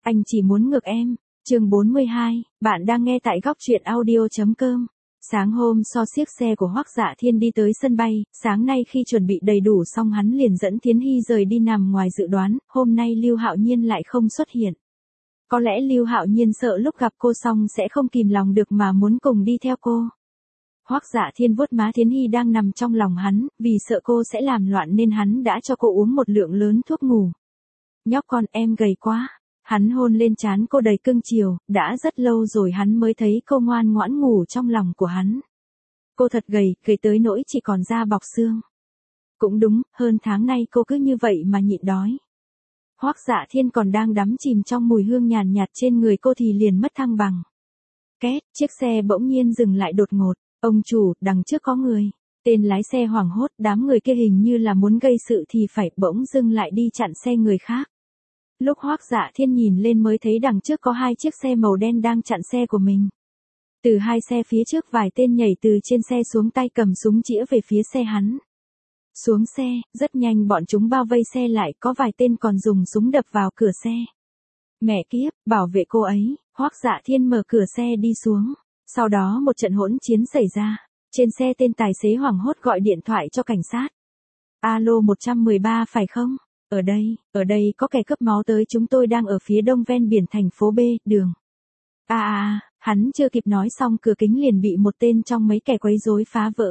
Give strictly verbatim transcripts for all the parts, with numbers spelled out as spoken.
Anh chỉ muốn ngược em. Chương bốn mươi hai, bạn đang nghe tại góc truyện audio chấm com. Sáng hôm so xiếc xe của Hoắc Dạ Thiên đi tới sân bay, sáng nay khi chuẩn bị đầy đủ xong hắn liền dẫn Thiến Hy rời đi nằm ngoài dự đoán, hôm nay Lưu Hạo Nhiên lại không xuất hiện. Có lẽ Lưu Hạo Nhiên sợ lúc gặp cô xong sẽ không kìm lòng được mà muốn cùng đi theo cô. Hoắc Dạ Thiên vuốt má Thiến Hy đang nằm trong lòng hắn, vì sợ cô sẽ làm loạn nên hắn đã cho cô uống một lượng lớn thuốc ngủ. Nhóc con em gầy quá. Hắn hôn lên trán cô đầy cưng chiều, đã rất lâu rồi hắn mới thấy cô ngoan ngoãn ngủ trong lòng của hắn. Cô thật gầy, gầy tới nỗi chỉ còn da bọc xương. Cũng đúng, hơn tháng nay cô cứ như vậy mà nhịn đói. Hoắc Dạ Thiên còn đang đắm chìm trong mùi hương nhàn nhạt trên người cô thì liền mất thăng bằng. Két, chiếc xe bỗng nhiên dừng lại đột ngột. Ông chủ, đằng trước có người. Tên lái xe hoảng hốt, đám người kia hình như là muốn gây sự thì phải bỗng dưng lại đi chặn xe người khác. Lúc Hoắc Dạ Thiên nhìn lên mới thấy đằng trước có hai chiếc xe màu đen đang chặn xe của mình. Từ hai xe phía trước vài tên nhảy từ trên xe xuống tay cầm súng chĩa về phía xe hắn. Xuống xe, rất nhanh bọn chúng bao vây xe lại, có vài tên còn dùng súng đập vào cửa xe. Mẹ kiếp, bảo vệ cô ấy, Hoắc Dạ Thiên mở cửa xe đi xuống. Sau đó một trận hỗn chiến xảy ra. Trên xe tên tài xế hoảng hốt gọi điện thoại cho cảnh sát. Alo một một ba phải không? Ở đây, ở đây có kẻ cướp máu tới, chúng tôi đang ở phía đông ven biển thành phố B, đường. À à, hắn chưa kịp nói xong cửa kính liền bị một tên trong mấy kẻ quấy rối phá vỡ.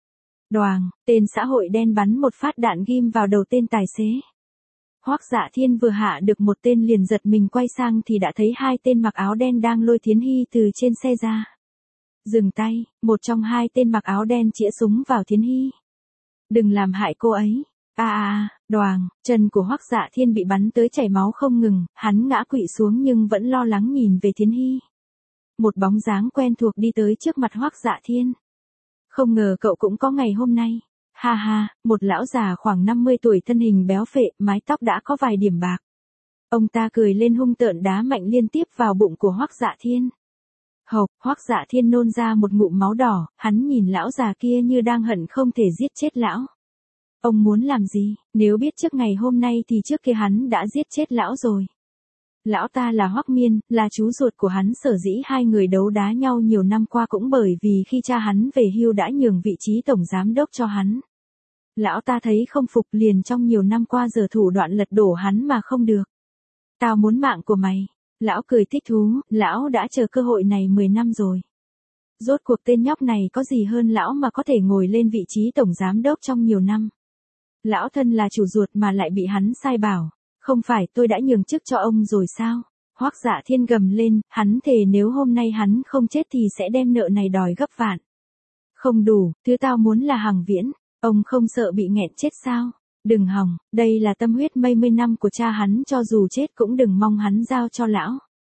Đoàng, tên xã hội đen bắn một phát đạn ghim vào đầu tên tài xế. Hoắc Dạ Thiên vừa hạ được một tên liền giật mình quay sang thì đã thấy hai tên mặc áo đen đang lôi Thiến Hy từ trên xe ra. Dừng tay, một trong hai tên mặc áo đen chĩa súng vào Thiến Hy. Đừng làm hại cô ấy. À à, đoàng, chân của Hoắc Dạ Thiên bị bắn tới chảy máu không ngừng, hắn ngã quỵ xuống nhưng vẫn lo lắng nhìn về Thiến Hy. Một bóng dáng quen thuộc đi tới trước mặt Hoắc Dạ Thiên. Không ngờ cậu cũng có ngày hôm nay. Ha ha, một lão già khoảng năm mươi tuổi thân hình béo phệ, mái tóc đã có vài điểm bạc. Ông ta cười lên hung tợn đá mạnh liên tiếp vào bụng của Hoắc Dạ Thiên. Hộc, Hoắc Dạ Thiên nôn ra một ngụm máu đỏ, hắn nhìn lão già kia như đang hận không thể giết chết lão. Ông muốn làm gì, nếu biết trước ngày hôm nay thì trước kia hắn đã giết chết lão rồi. Lão ta là Hoắc Miên, là chú ruột của hắn, sở dĩ hai người đấu đá nhau nhiều năm qua cũng bởi vì khi cha hắn về hưu đã nhường vị trí tổng giám đốc cho hắn. Lão ta thấy không phục liền trong nhiều năm qua giờ thủ đoạn lật đổ hắn mà không được. Tao muốn mạng của mày. Lão cười thích thú, lão đã chờ cơ hội này mười năm rồi. Rốt cuộc tên nhóc này có gì hơn lão mà có thể ngồi lên vị trí tổng giám đốc trong nhiều năm. Lão thân là chủ ruột mà lại bị hắn sai bảo. Không phải tôi đã nhường chức cho ông rồi sao? Hoắc Dạ Thiên gầm lên, hắn thề nếu hôm nay hắn không chết thì sẽ đem nợ này đòi gấp vạn. Không đủ, thứ tao muốn là hằng viễn. Ông không sợ bị nghẹn chết sao? Đừng hòng, đây là tâm huyết mấy mươi năm của cha hắn, cho dù chết cũng đừng mong hắn giao cho lão.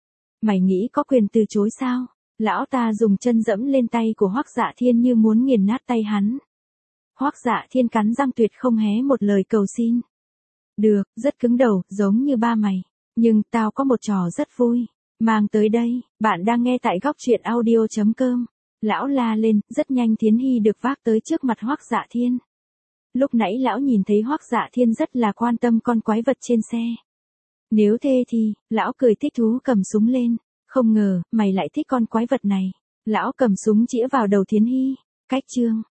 Mày nghĩ có quyền từ chối sao? Lão ta dùng chân dẫm lên tay của Hoắc Dạ Thiên như muốn nghiền nát tay hắn. Hoắc Dạ Thiên cắn răng tuyệt không hé một lời cầu xin. Được, rất cứng đầu, giống như ba mày. Nhưng tao có một trò rất vui. Mang tới đây, bạn đang nghe tại góc truyện audio chấm com. Lão la lên, rất nhanh Thiến Hy được vác tới trước mặt Hoắc Dạ Thiên. Lúc nãy lão nhìn thấy Hoắc Dạ Thiên rất là quan tâm con quái vật trên xe. Nếu thế thì, lão cười thích thú cầm súng lên. Không ngờ, mày lại thích con quái vật này. Lão cầm súng chĩa vào đầu Thiến Hy. Cách chương.